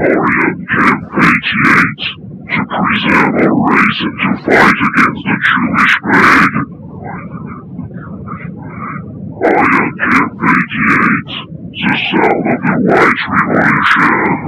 Camp 88 to preserve our race and to fight against the Jewish plague. I am Camp 88, the sound of the White Revolution.